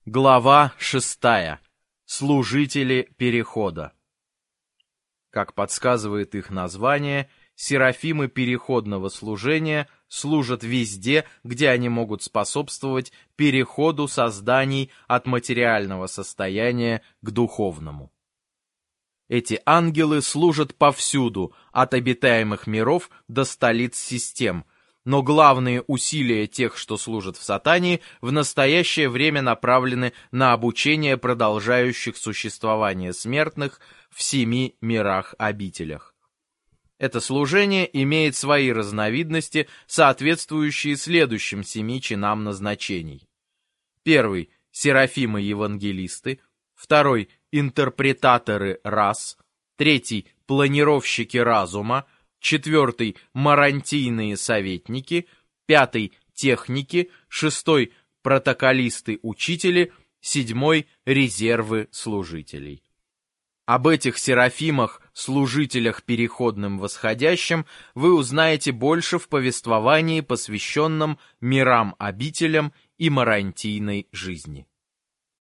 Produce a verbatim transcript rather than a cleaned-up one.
Глава шестая. Служители перехода. Как подсказывает их название, серафимы переходного служения служат везде, где они могут способствовать переходу созданий от материального состояния к духовному. Эти ангелы служат повсюду, от обитаемых миров до столиц систем, но главные усилия тех, что служат в сатане, в настоящее время направлены на обучение продолжающих существование смертных в семи мирах-обителях. Это служение имеет свои разновидности, соответствующие следующим семи чинам назначений. Первый – серафимы-евангелисты. Второй – интерпретаторы рас. Третий – планировщики разума. Четвертый – марантийные советники. Пятый – техники. Шестой – протоколисты-учители. Седьмой – резервы служителей. Об этих серафимах, служителях переходным восходящим, вы узнаете больше в повествовании, посвященном мирам-обителям и марантийной жизни.